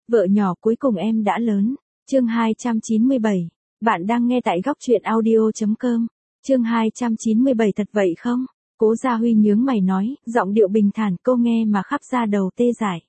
Vợ nhỏ cuối cùng em đã lớn. Chương 297. Bạn đang nghe tại góc truyện audio.com. Chương 297 thật vậy không? Cố Gia Huy nhướng mày nói, giọng điệu bình thản, cô nghe mà khắp da đầu tê dại.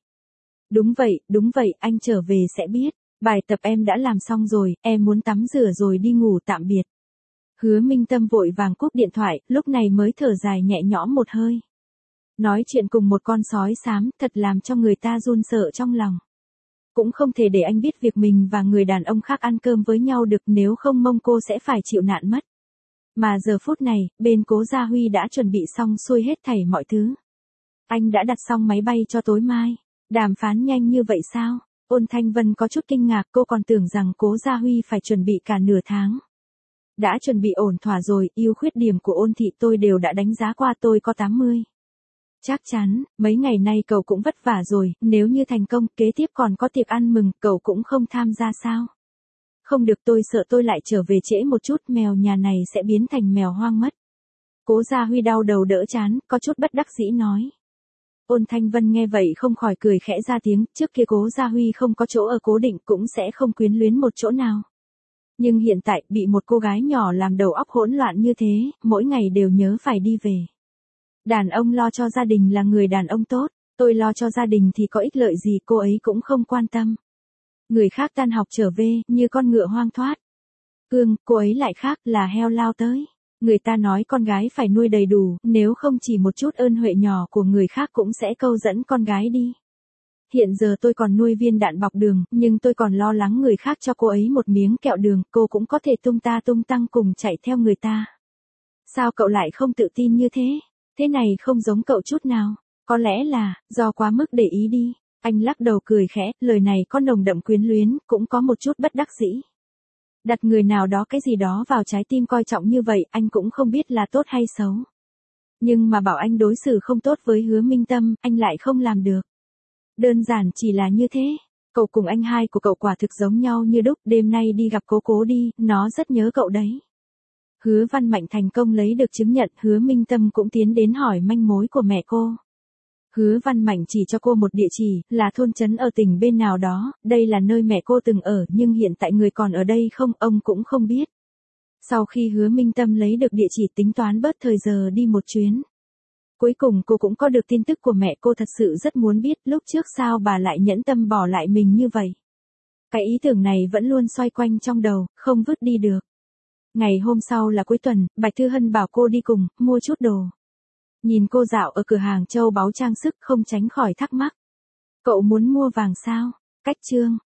Đúng vậy, anh trở về sẽ biết. Bài tập em đã làm xong rồi, em muốn tắm rửa rồi đi ngủ tạm biệt. Hứa Minh Tâm vội vàng cúp điện thoại, lúc này mới thở dài nhẹ nhõm một hơi. Nói chuyện cùng một con sói xám, thật làm cho người ta run sợ trong lòng. Cũng không thể để anh biết việc mình và người đàn ông khác ăn cơm với nhau được, nếu không mông cô sẽ phải chịu nạn mất. Mà giờ phút này, bên Cố Gia Huy đã chuẩn bị xong xuôi hết thảy mọi thứ. Anh đã đặt xong máy bay cho tối mai. Đàm phán nhanh như vậy sao? Ôn Thanh Vân có chút kinh ngạc, cô còn tưởng rằng Cố Gia Huy phải chuẩn bị cả nửa tháng. Đã chuẩn bị ổn thỏa rồi, ưu khuyết điểm của Ôn thị tôi đều đã đánh giá qua, tôi có 80. Chắc chắn, mấy ngày nay cậu cũng vất vả rồi, nếu như thành công, kế tiếp còn có tiệc ăn mừng, cậu cũng không tham gia sao? Không được, tôi sợ tôi lại trở về trễ một chút, mèo nhà này sẽ biến thành mèo hoang mất. Cố Gia Huy đau đầu đỡ chán, có chút bất đắc dĩ nói. Ôn Thanh Vân nghe vậy không khỏi cười khẽ ra tiếng, trước kia Cố Gia Huy không có chỗ ở cố định cũng sẽ không quyến luyến một chỗ nào. Nhưng hiện tại, bị một cô gái nhỏ làm đầu óc hỗn loạn như thế, mỗi ngày đều nhớ phải đi về. Đàn ông lo cho gia đình là người đàn ông tốt, tôi lo cho gia đình thì có ích lợi gì, cô ấy cũng không quan tâm. Người khác tan học trở về, như con ngựa hoang thoát. Cô ấy lại khác, là heo lao tới. Người ta nói con gái phải nuôi đầy đủ, nếu không chỉ một chút ơn huệ nhỏ của người khác cũng sẽ câu dẫn con gái đi. Hiện giờ tôi còn nuôi viên đạn bọc đường, nhưng tôi còn lo lắng người khác cho cô ấy một miếng kẹo đường, cô cũng có thể tung ta tung tăng cùng chạy theo người ta. Sao cậu lại không tự tin như thế? Thế này không giống cậu chút nào. Có lẽ là, do quá mức để ý đi. Anh lắc đầu cười khẽ, lời này có nồng đậm quyến luyến, cũng có một chút bất đắc dĩ. Đặt người nào đó cái gì đó vào trái tim coi trọng như vậy, anh cũng không biết là tốt hay xấu. Nhưng mà bảo anh đối xử không tốt với Hứa Minh Tâm, anh lại không làm được. Đơn giản chỉ là như thế. Cậu cùng anh hai của cậu quả thực giống nhau như đúc, đêm nay đi gặp Cố đi, nó rất nhớ cậu đấy. Hứa Văn Mạnh thành công lấy được chứng nhận, Hứa Minh Tâm cũng tiến đến hỏi manh mối của mẹ cô. Hứa Văn Mạnh chỉ cho cô một địa chỉ, là thôn trấn ở tỉnh bên nào đó, đây là nơi mẹ cô từng ở, nhưng hiện tại người còn ở đây không, ông cũng không biết. Sau khi Hứa Minh Tâm lấy được địa chỉ, tính toán bớt thời giờ đi một chuyến. Cuối cùng cô cũng có được tin tức của mẹ, cô thật sự rất muốn biết lúc trước sao bà lại nhẫn tâm bỏ lại mình như vậy. Cái ý tưởng này vẫn luôn xoay quanh trong đầu, không vứt đi được. Ngày hôm sau là cuối tuần, Bạch Thư Hân bảo cô đi cùng, mua chút đồ. Nhìn cô dạo ở cửa hàng châu báu trang sức, không tránh khỏi thắc mắc. Cậu muốn mua vàng sao? Cách chương.